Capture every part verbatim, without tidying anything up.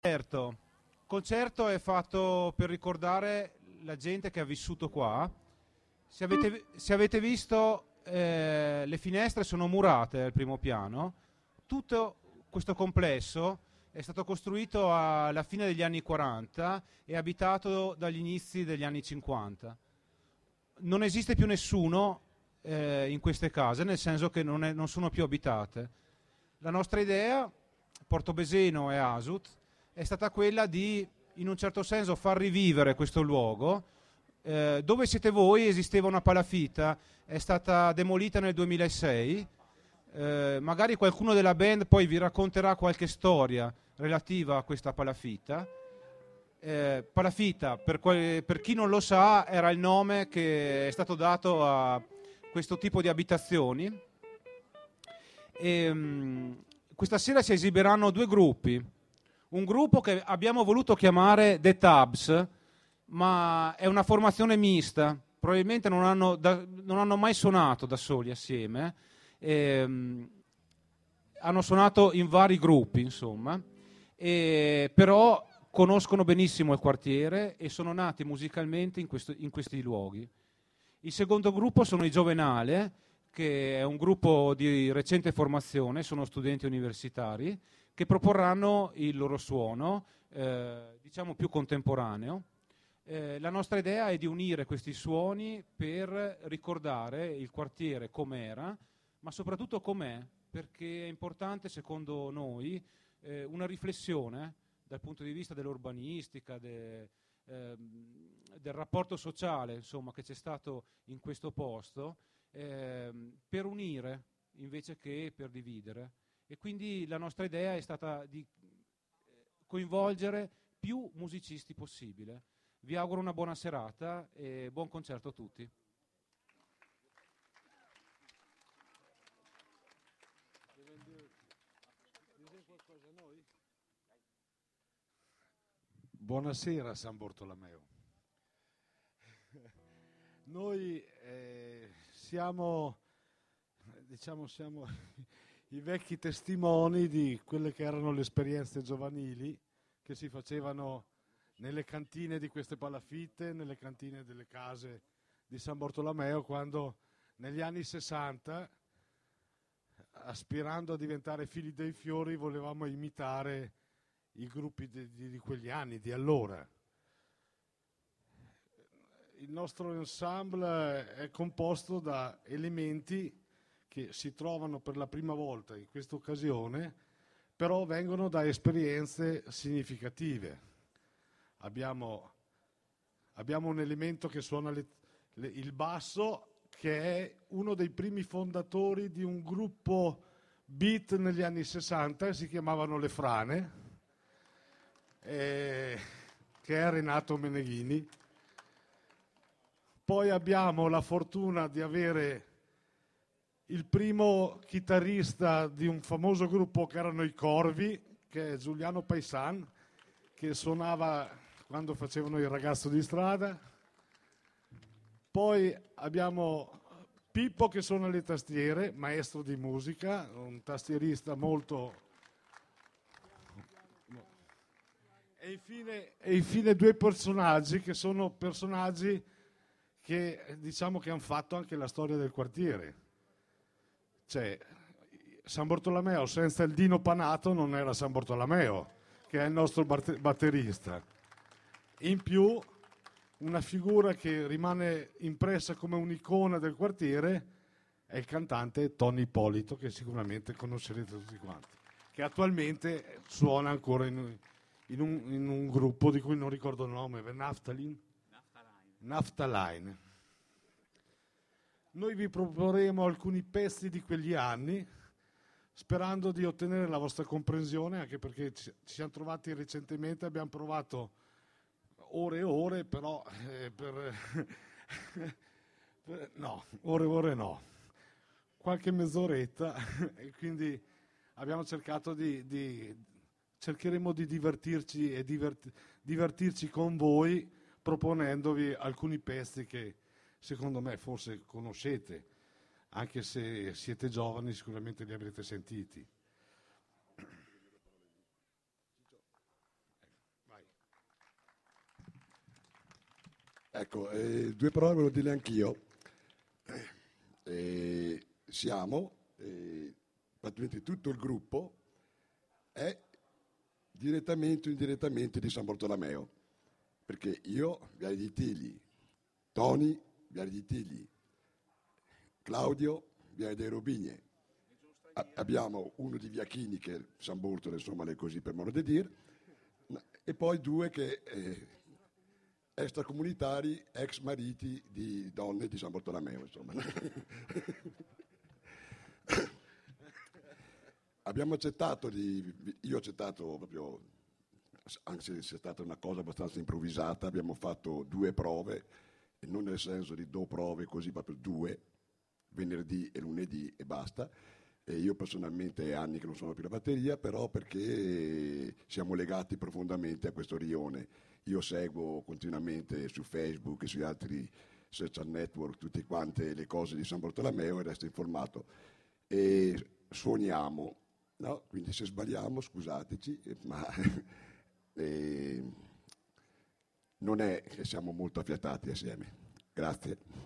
Concerto. Concerto è fatto per ricordare la gente che ha vissuto qua. Se avete, se avete visto, eh, le finestre sono murate al primo piano. Tutto questo complesso è stato costruito alla fine degli anni quaranta e abitato dagli inizi degli anni cinquanta. Non esiste più nessuno eh, in queste case, nel senso che non, è- non sono più abitate. La nostra idea, Portobeseno e Asut, è stata quella di, in un certo senso, far rivivere questo luogo. Eh, dove siete voi esisteva una palafitta, è stata demolita nel duemilasei. Eh, magari qualcuno della band poi vi racconterà qualche storia relativa a questa palafitta. Eh, Palafitta, per, que- per chi non lo sa, era il nome che è stato dato a questo tipo di abitazioni. E, mh, questa sera si esibiranno due gruppi. Un gruppo che abbiamo voluto chiamare The Tabs, ma è una formazione mista. Probabilmente non hanno, da- non hanno mai suonato da soli assieme. Ehm, hanno suonato in vari gruppi, insomma, e, però conoscono benissimo il quartiere e sono nati musicalmente in, questo- in questi luoghi. Il secondo gruppo sono i Giovenale, che è un gruppo di recente formazione, sono studenti universitari, che proporranno il loro suono, eh, diciamo più contemporaneo. Eh, la nostra idea è di unire questi suoni per ricordare il quartiere com'era, ma soprattutto com'è, perché è importante, secondo noi, eh, una riflessione dal punto di vista dell'urbanistica, de- ehm, del rapporto sociale, insomma, che c'è stato in questo posto, ehm, per unire invece che per dividere. E quindi la nostra idea è stata di eh, coinvolgere più musicisti possibile. Vi auguro una buona serata e buon concerto a tutti. Buonasera San Bortolomeo. Noi eh, siamo, diciamo, siamo i vecchi testimoni di quelle che erano le esperienze giovanili che si facevano nelle cantine di queste palafitte, nelle cantine delle case di San Bortolomeo, quando negli anni sessanta, aspirando a diventare figli dei fiori, volevamo imitare i gruppi di, di- di quegli anni, di allora. Il nostro ensemble è composto da elementi che si trovano per la prima volta in questa occasione, però vengono da esperienze significative. Abbiamo, abbiamo un elemento che suona le- le- il basso, che è uno dei primi fondatori di un gruppo beat negli anni sessanta, si chiamavano Le Frane, eh, che è Renato Meneghini. Poi abbiamo la fortuna di avere il primo chitarrista di un famoso gruppo che erano i Corvi, che è Giuliano Paisan, che suonava quando facevano il ragazzo di strada. Poi abbiamo Pippo che suona le tastiere, maestro di musica, un tastierista molto... E infine, e infine due personaggi che sono personaggi che diciamo che hanno fatto anche la storia del quartiere. Cioè, San Bortolomeo senza il Dino Panato non era San Bortolomeo, che è il nostro batte- batterista. In più, una figura che rimane impressa come un'icona del quartiere è il cantante Tony Ippolito, che sicuramente conoscerete tutti quanti, che attualmente suona ancora in, in un, in un gruppo di cui non ricordo il nome, Naftalin? Naftaline. Noi vi proporremo alcuni pezzi di quegli anni, sperando di ottenere la vostra comprensione, anche perché ci, ci siamo trovati recentemente, abbiamo provato ore e ore, però eh, per, per- no, ore e ore no, qualche mezz'oretta, e quindi abbiamo cercato di, di cercheremo di divertirci e divert- divertirci con voi, proponendovi alcuni pezzi che secondo me forse conoscete, anche se siete giovani sicuramente li avrete sentiti. Ecco, eh, due parole volevo dire anch'io. Eh, siamo, eh, praticamente tutto il gruppo è direttamente o indirettamente di San Bartolomeo, perché io, Viale di Tigli, Toni, Viale di Tigli, Claudio, Viale dei Robigne, a- abbiamo uno di Via Chini che è San Bortolo, insomma, è così per modo di dire, e poi due che eh, extracomunitari, ex mariti di donne di San Bartolomeo, insomma. Abbiamo accettato di, io ho accettato proprio, anche se è stata una cosa abbastanza improvvisata, abbiamo fatto due prove, e non nel senso di do prove così, proprio due, venerdì e lunedì e basta. E io personalmente è anni che non suono più la batteria, però perché siamo legati profondamente a questo rione. Io seguo continuamente su Facebook e sui altri social network tutte quante le cose di San Bartolomeo e resto informato. E suoniamo, no? Quindi se sbagliamo scusateci, ma eh, non è che siamo molto affiatati assieme. Grazie.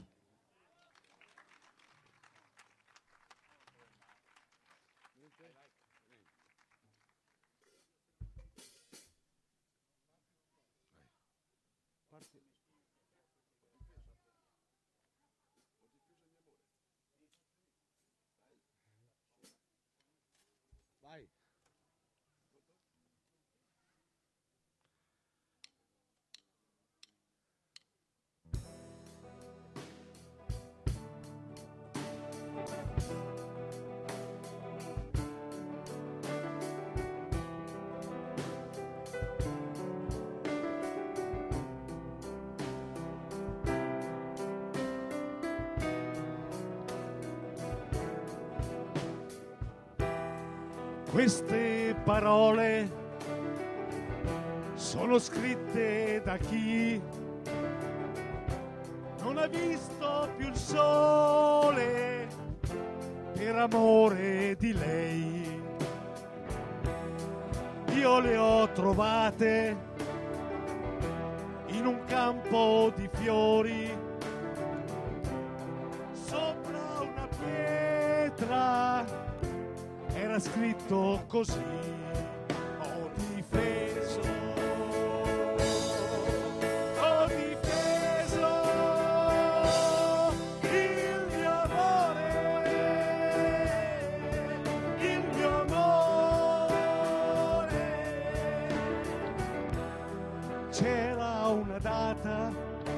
Vai. Queste parole sono scritte da chi non ha visto più il sole per amore di lei. Io le ho trovate in un campo di fiori, sopra una pietra era scritto così: ho difeso, ho difeso il mio amore, il mio amore. C'era una data,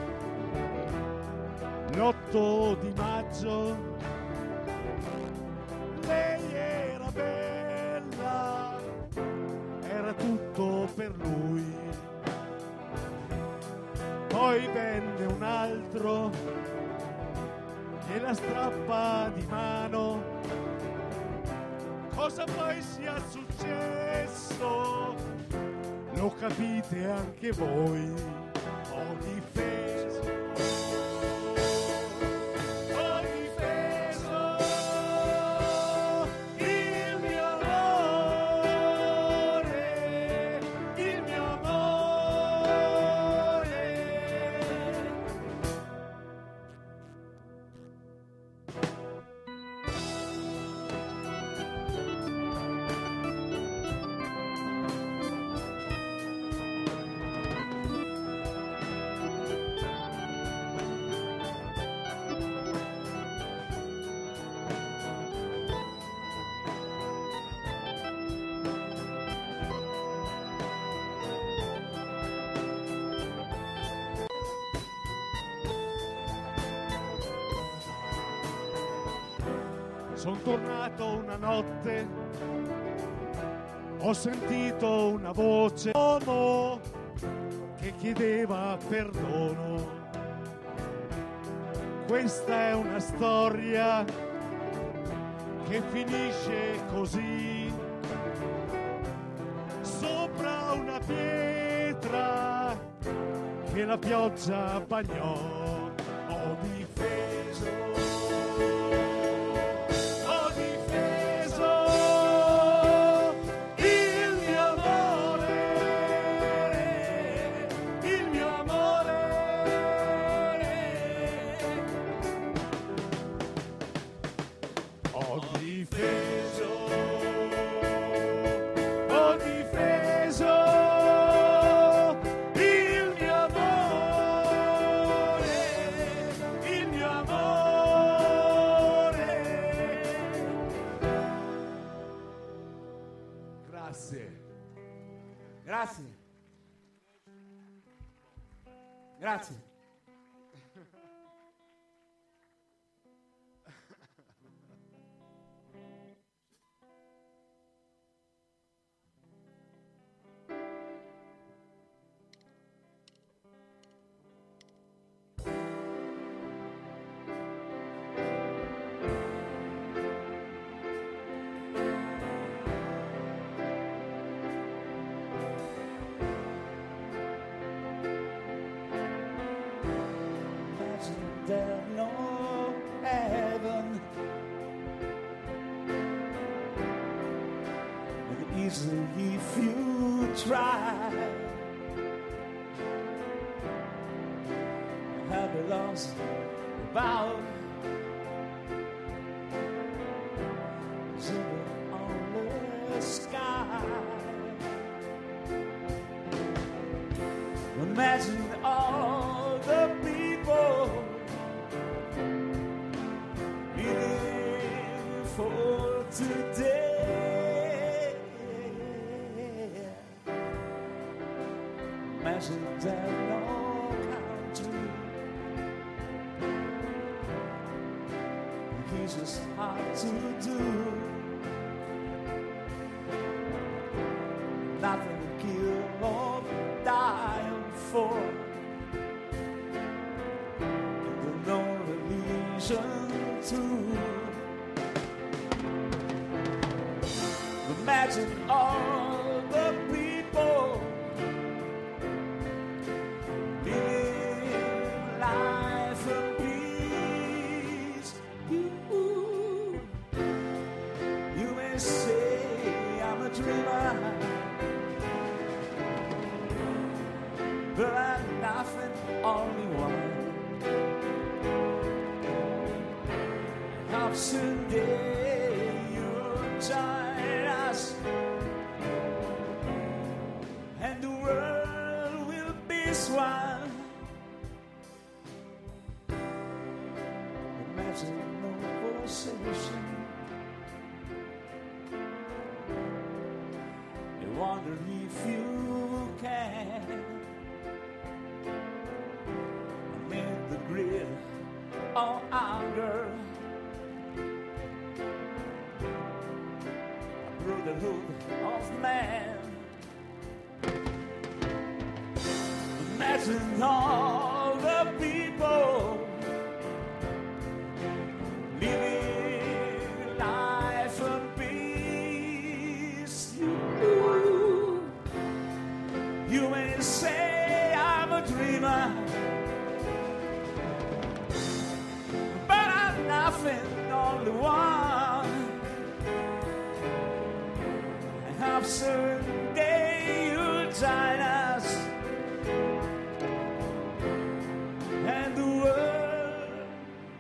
l'otto di maggio, lei era bella, era tutto per lui. Poi venne un altro e la strappa di mano. Cosa poi sia successo lo capite anche voi. Ho difeso, ho difeso il mio amore, il mio amore. Sono tornato una notte, ho sentito una voce, uomo che chiedeva perdono. Questa è una storia che finisce così, sopra una pietra che la pioggia bagnò. Ho difeso, ho difeso il mio amore, il mio amore. Grazie. There's no heaven, and easily if you try, hell belongs about zero on the sky. Imagine all the people for today. Imagine that no country, it's just hard to do. Nothing to kill or die for. There's no religion to. Imagine all the people living life in peace. You, you may say I'm a dreamer, but I'm nothing, only one. Hope someday you'll join us, and the world will be one. Imagine no conversation. I wonder if you can amid the grid of anger, a brotherhood of man. Imagine all the people living life in peace. You, you may say I'm a dreamer, but I'm nothing, only one. I hope someday you'll join us, and the world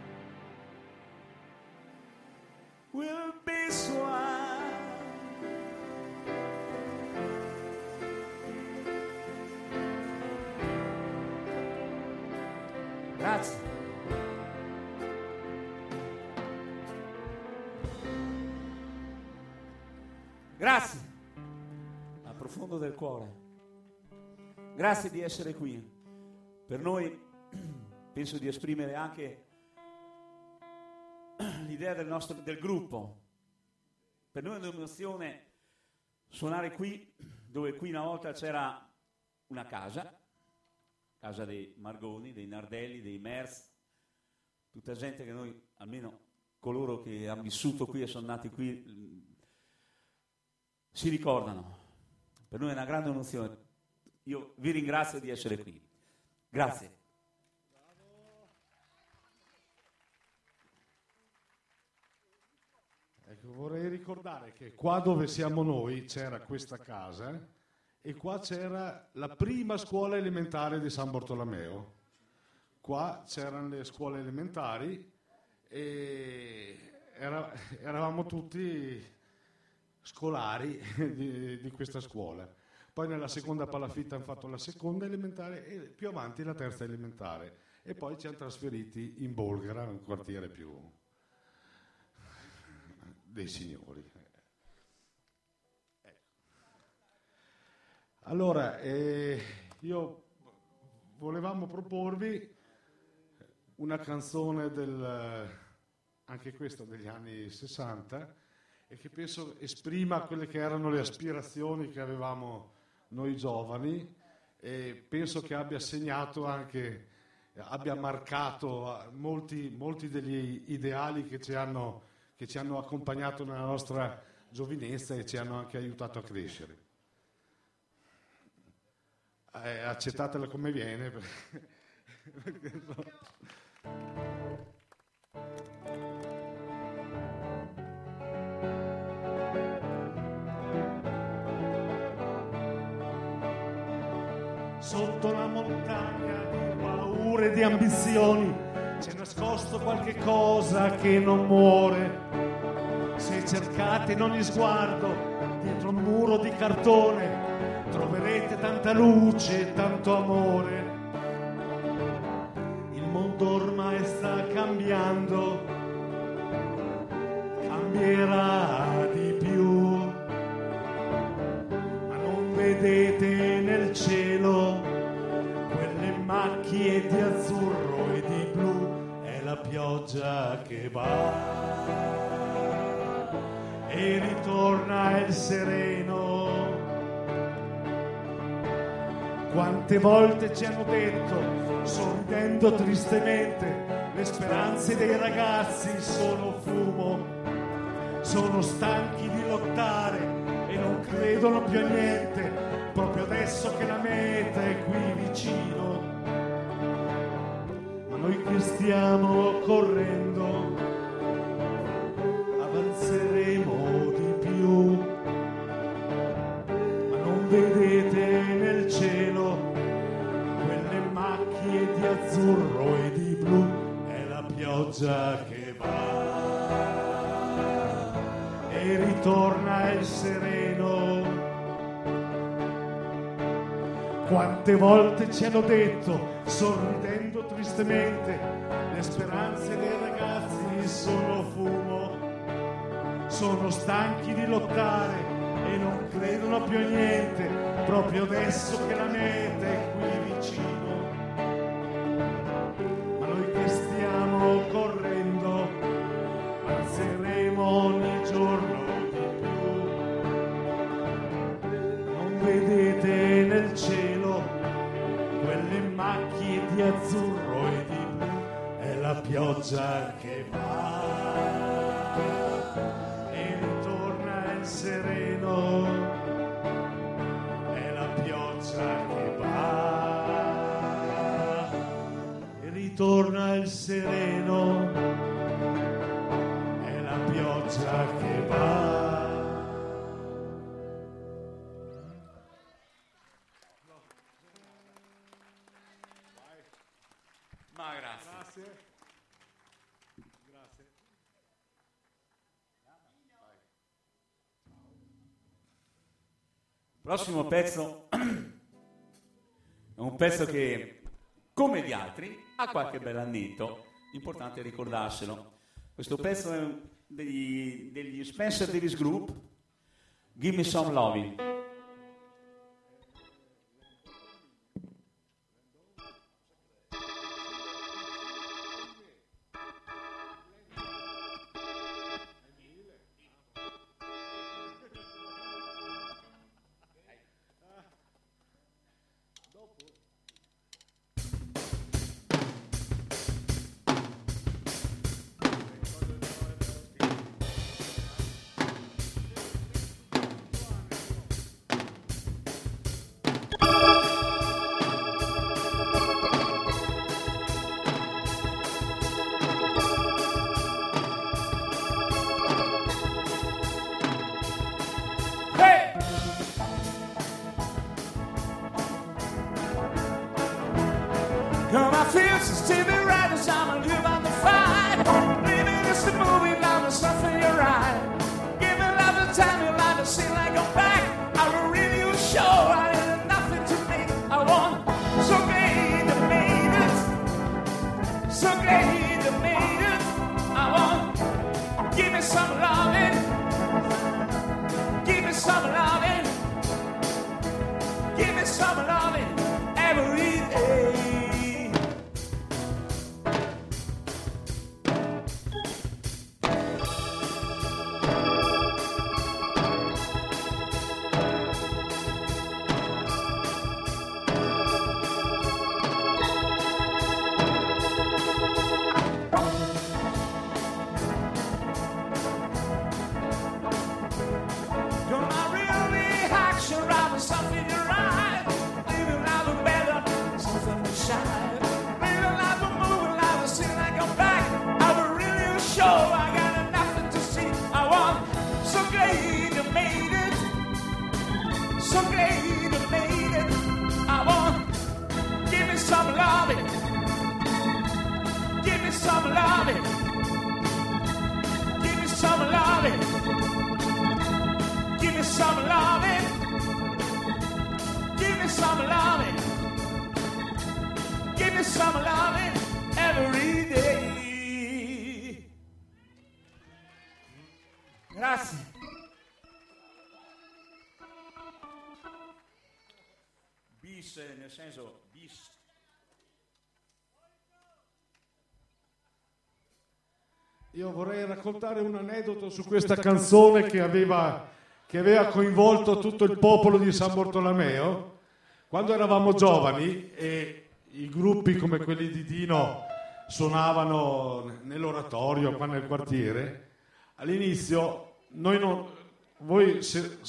will be one. Grazie. Grazie, dal profondo del cuore. Grazie di essere qui. Per noi penso di esprimere anche l'idea del nostro del gruppo. Per noi è un'emozione suonare qui, dove qui una volta c'era una casa, casa dei Margoni, dei Nardelli, dei Merz, tutta gente che noi, almeno coloro che hanno vissuto qui e sono nati qui, si ricordano. Per noi è una grande emozione. Io vi ringrazio di essere qui. Grazie. Ecco, vorrei ricordare che qua dove siamo noi c'era questa casa e qua c'era la prima scuola elementare di San Bartolomeo. Qua c'erano le scuole elementari e era, eravamo tutti scolari di, di questa scuola. Poi nella seconda palafitta hanno fatto la seconda elementare e più avanti la terza elementare. E poi ci hanno trasferiti in Bolgara, un quartiere più dei signori. Ecco. Allora, eh, io volevamo proporvi una canzone del, anche questa degli anni sessanta, e che penso esprima quelle che erano le aspirazioni che avevamo noi giovani, e penso che abbia segnato anche, abbia marcato molti, molti degli ideali che ci hanno, che ci hanno accompagnato nella nostra giovinezza e ci hanno anche aiutato a crescere. Eh, accettatela come viene. Perché, perché no. Sotto una montagna di paure e di ambizioni c'è nascosto qualche cosa che non muore. Se cercate in ogni sguardo dietro un muro di cartone troverete tanta luce e tanto amore. Il mondo ormai sta cambiando, cambierà di più, ma non vedete nel cielo quelle macchie di azzurro e di blu. È la pioggia che va e ritorna il sereno. Quante volte ci hanno detto, sorridendo tristemente, le speranze dei ragazzi sono fumo, sono stanchi di lottare e non credono più a niente, proprio adesso che la meta è qui vicino. Ma noi che stiamo correndo avanzeremo di più, ma non vedete nel cielo quelle macchie di azzurro e di blu. È la pioggia che va e ritorna il sereno. Quante volte ci hanno detto, sorridendo tristemente, le speranze dei ragazzi sono fumo, sono stanchi di lottare e non credono più a niente, proprio adesso che la meta è qui vicino. Ma noi che stiamo correndo avanzeremo ogni giorno di più. Non vedete nel cielo quelle macchie di azzurro e di blu. È la pioggia che va e ritorna il sereno. È la pioggia che va e ritorna il sereno. È la pioggia che va. Ma grazie. Grazie. Grazie. Prossimo pezzo è un pezzo che, come gli altri, ha qualche bell'annetto, importante ricordarselo. Questo pezzo è degli, degli Spencer Davis Group, Give Me Some Lovin'. Come I feel since T V writers, I'm a live on the fight. Living is the movie, now there's something you're right. Give me love the time you like to see like a back. I will read you a show, I ain't nothing to me. I want so great to made it, so great to made it. I want, give me some loving, give me some loving, give me some loving every day. some loving. Give me some loving. Give me some loving every day. Grazie. Bis, nel senso bis. Io vorrei raccontare un aneddoto su questa canzone che aveva, che aveva coinvolto tutto il popolo di San Bartolomeo. Quando eravamo giovani e i gruppi come quelli di Dino suonavano nell'oratorio qua nel quartiere, all'inizio noi non, voi se,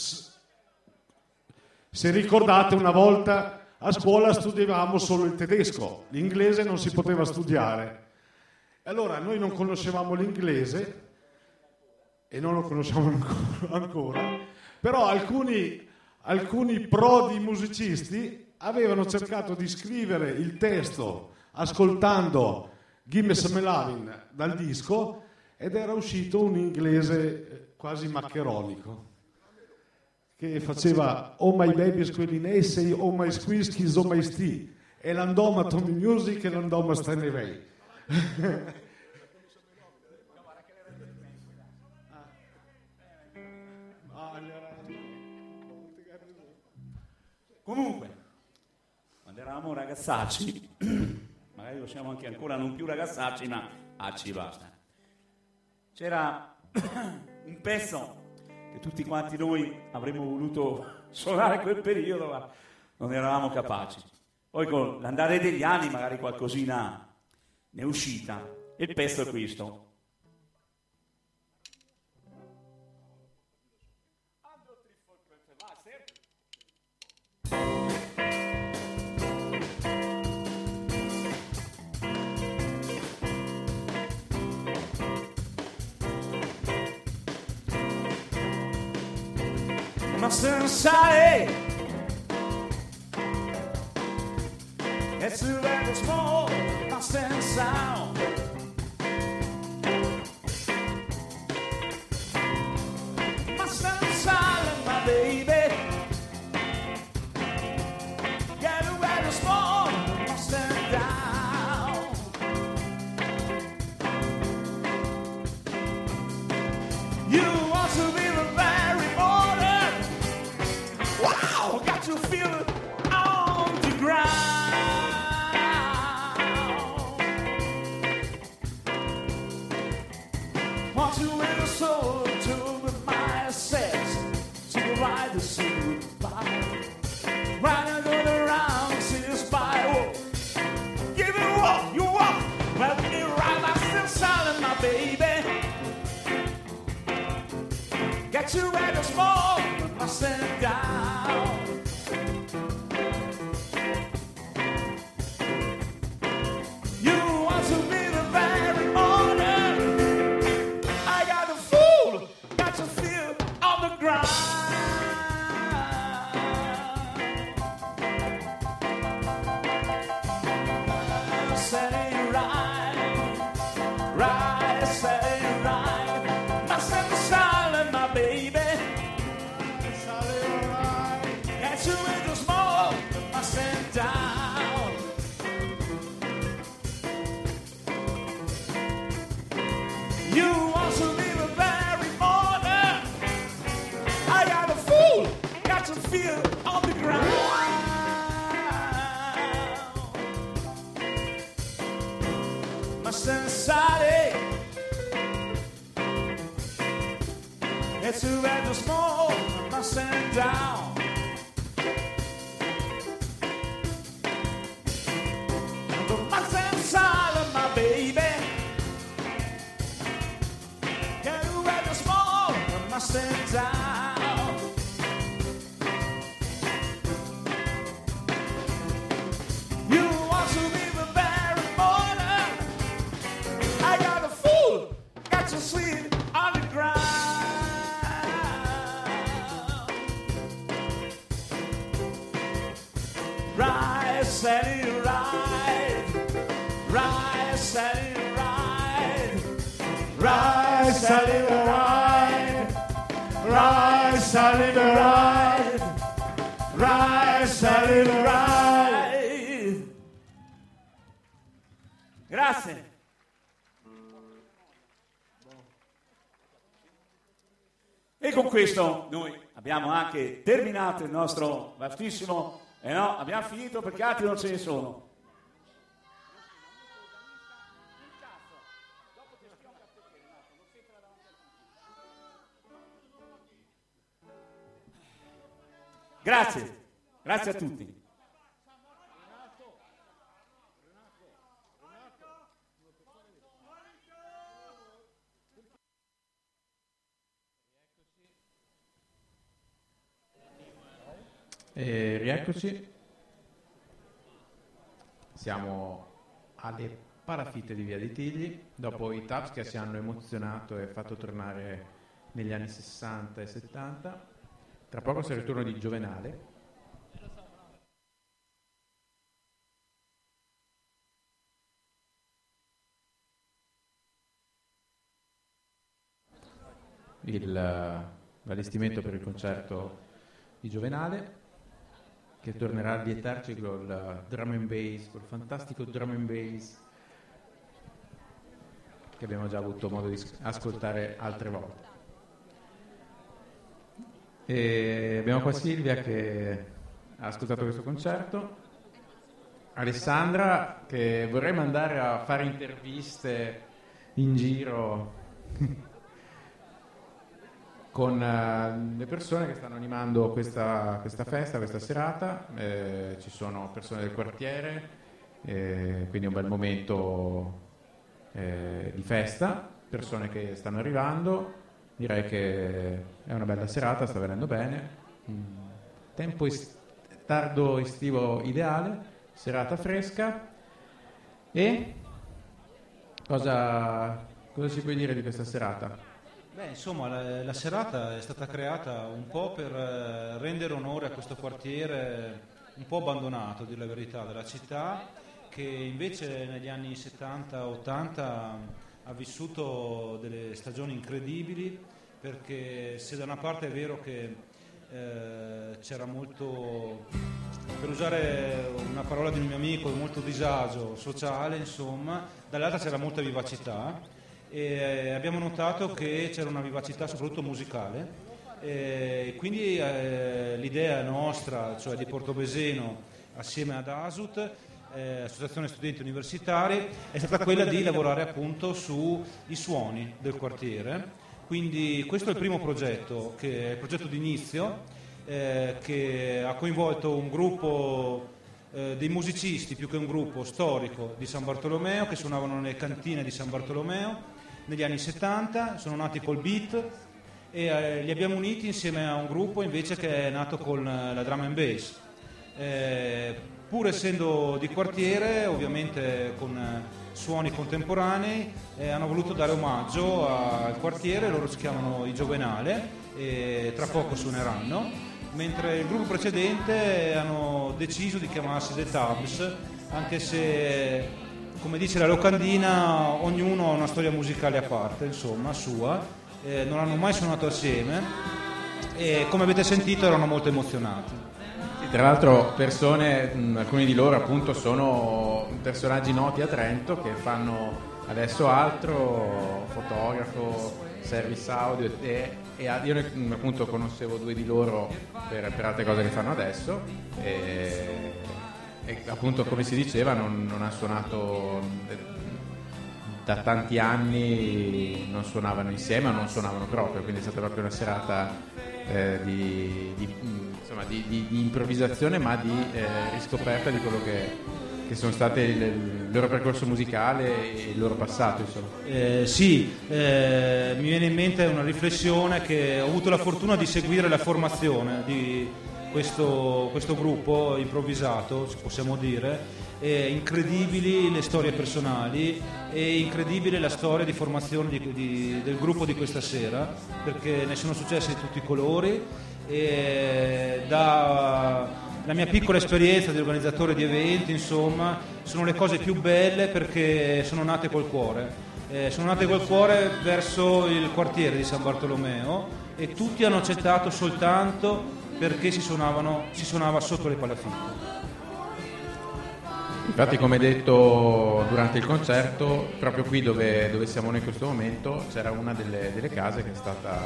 se ricordate, una volta a scuola studiavamo solo il tedesco, l'inglese non si poteva studiare. Allora noi non conoscevamo l'inglese e non lo conosciamo ancora, però alcuni, alcuni prodi musicisti avevano cercato di scrivere il testo ascoltando Gimme Some Lovin' dal disco ed era uscito un inglese quasi maccheronico che faceva Oh my baby squillinei, say oh my squeeze, kiss oh my stee, e l'andoma Tommy Music e l'andoma Stanley Ray. Comunque, quando eravamo ragazzacci, magari lo siamo anche ancora, non più ragazzacci, ma ah, ci basta. C'era un pezzo che tutti quanti noi avremmo voluto suonare quel periodo, ma non eravamo capaci. Poi con l'andare degli anni magari qualcosina ne è uscita, e il pezzo è questo. Ma sensare è super small, ma senza ma senza my baby get away the small, ma stand down. You want to be the very border. Wow, got to feel it on the ground. Want to win a soul to be my sex, to ride the sea goodbye. Right now go around, see the spy. Give it a walk, you walk. Let me ride, I'm still silent, my baby. Get you ready, small, I stand down. You want to be the very owner. I got a fool, got to feel on the ground. Say right, right, say right. I stand silent, my baby. Get you in the small, I stand down. You want to be the very morning. I got a fool, got to feel on the ground. My sensate, it's too bad to small, I stand down. My sensate, my baby, get away the small, I stand down. You want to be the very morning. I got a fool, got to sleep on the ground. Right, steady, right. Right, steady, right. Right, steady, right. Right, steady. Sally the ride, ride, Sally the ride. Grazie. E con questo noi abbiamo anche terminato il nostro vastissimo, e eh no, abbiamo finito perché altri non ce ne sono. Grazie, grazie a tutti. E rieccoci, siamo alle parafitte di Via dei Tigli, dopo i Taps che ci hanno emozionato e fatto tornare negli anni sessanta e settanta. Tra poco sarà il turno di Giovenale. Il, l'allestimento per il concerto di Giovenale, che tornerà a lietarci col drum and bass, col fantastico drum and bass che abbiamo già avuto modo di ascoltare altre volte. E abbiamo qua Silvia che ha ascoltato questo concerto, Alessandra che vorrei mandare a fare interviste in giro con uh, le persone che stanno animando questa, questa festa, questa serata. Eh, ci sono persone del quartiere, eh, quindi un bel momento eh, di festa, persone che stanno arrivando. Direi che è una bella serata, sta venendo bene. Mm. Tempo est- tardo estivo ideale, serata fresca. E cosa, cosa ci puoi dire di questa serata? Beh, insomma, la, la serata è stata creata un po' per eh, rendere onore a questo quartiere un po' abbandonato, a dire la verità, della città, che invece negli anni settanta ottanta ha vissuto delle stagioni incredibili, perché se da una parte è vero che eh, c'era molto, per usare una parola di un mio amico, molto disagio sociale, insomma, dall'altra c'era molta vivacità. E abbiamo notato che c'era una vivacità soprattutto musicale, e quindi eh, l'idea nostra, cioè di Portoveseno assieme ad ASUT, eh, Associazione Studenti Universitari, è stata quella di lavorare appunto sui suoni del quartiere. Quindi questo è il primo progetto, che è il progetto d'inizio, eh, che ha coinvolto un gruppo eh, dei musicisti, più che un gruppo storico, di San Bartolomeo, che suonavano nelle cantine di San Bartolomeo negli anni settanta, sono nati col beat e eh, li abbiamo uniti insieme a un gruppo invece che è nato con la drum and bass. Eh, pur essendo di quartiere, ovviamente con eh, suoni contemporanei, eh, hanno voluto dare omaggio al quartiere. Loro si chiamano i Giovenale e tra poco suoneranno, mentre il gruppo precedente hanno deciso di chiamarsi The Tabs, anche se, come dice la locandina, ognuno ha una storia musicale a parte, insomma, sua, eh, non hanno mai suonato assieme e, come avete sentito, erano molto emozionati. Sì, tra l'altro persone, mh, alcuni di loro appunto sono personaggi noti a Trento che fanno adesso altro, fotografo, service audio, e, e io ne, appunto conoscevo due di loro per, per altre cose che fanno adesso. E, E appunto, come si diceva, non, non ha suonato da tanti anni, non suonavano insieme o non suonavano proprio, quindi è stata proprio una serata eh, di, di, insomma, di, di, di improvvisazione, ma di eh, riscoperta di quello che, che sono state il, il loro percorso musicale e il loro passato, insomma. Eh, sì, eh, mi viene in mente una riflessione che ho avuto la fortuna di seguire la formazione di Questo, questo gruppo improvvisato, possiamo dire, e incredibili le storie personali e incredibile la storia di formazione di, di, del gruppo di questa sera, perché ne sono successi di tutti i colori, e da la mia piccola esperienza di organizzatore di eventi, insomma, sono le cose più belle perché sono nate col cuore. Eh, sono nate col cuore verso il quartiere di San Bartolomeo, e tutti hanno accettato soltanto perché si, suonavano, si suonava sotto le palafitte. Infatti, come detto durante il concerto, proprio qui dove, dove siamo noi in questo momento c'era una delle, delle case che è stata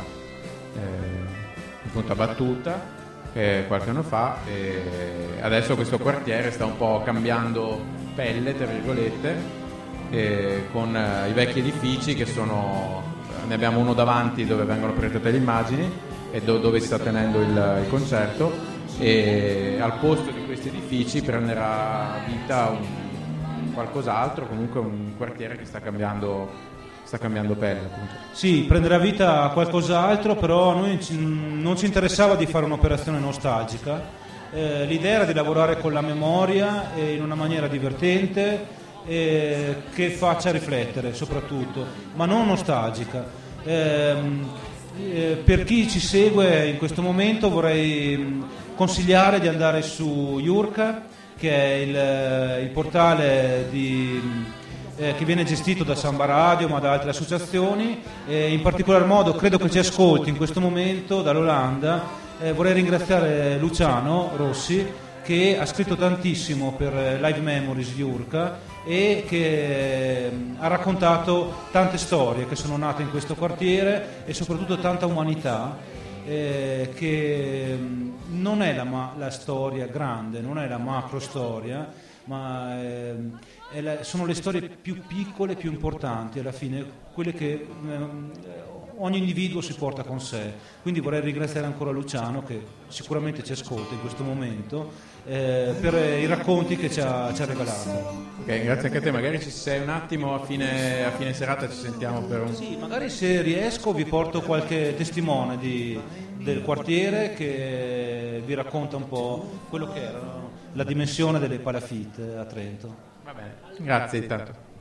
eh, appunto abbattuta eh, qualche anno fa, e adesso questo quartiere sta un po' cambiando pelle, tra virgolette, eh, con eh, i vecchi edifici che sono, ne abbiamo uno davanti dove vengono proiettate le immagini e do, dove si sta tenendo il, il concerto, e al posto di questi edifici prenderà vita un, qualcos'altro, comunque un quartiere che sta cambiando, sta cambiando pelle, appunto. Sì, prenderà vita qualcos'altro, però a noi ci, non ci interessava di fare un'operazione nostalgica, eh, l'idea era di lavorare con la memoria eh, in una maniera divertente, eh, che faccia riflettere soprattutto, ma non nostalgica. Eh, eh, per chi ci segue in questo momento vorrei consigliare di andare su Yurka, che è il, il portale di, eh, che viene gestito da Samba Radio ma da altre associazioni, e in particolar modo credo che ci ascolti in questo momento dall'Olanda. Eh, vorrei ringraziare Luciano Rossi, che ha scritto tantissimo per Live Memories Yurka e che eh, ha raccontato tante storie che sono nate in questo quartiere e soprattutto tanta umanità. Eh, che non è la, ma- la storia grande, non è la macro storia, ma eh, è la- sono le storie più piccole, più importanti alla fine, quelle che eh, ogni individuo si porta con sé. Quindi vorrei ringraziare ancora Luciano, che sicuramente ci ascolta in questo momento, eh, per i racconti che ci ha, ci ha regalato. Ok, grazie anche a te. Magari se sei un attimo a fine, a fine serata ci sentiamo per un... Sì, magari se riesco vi porto qualche testimone di, del quartiere che vi racconta un po' quello che era la dimensione delle palafitte a Trento. Va bene, grazie intanto.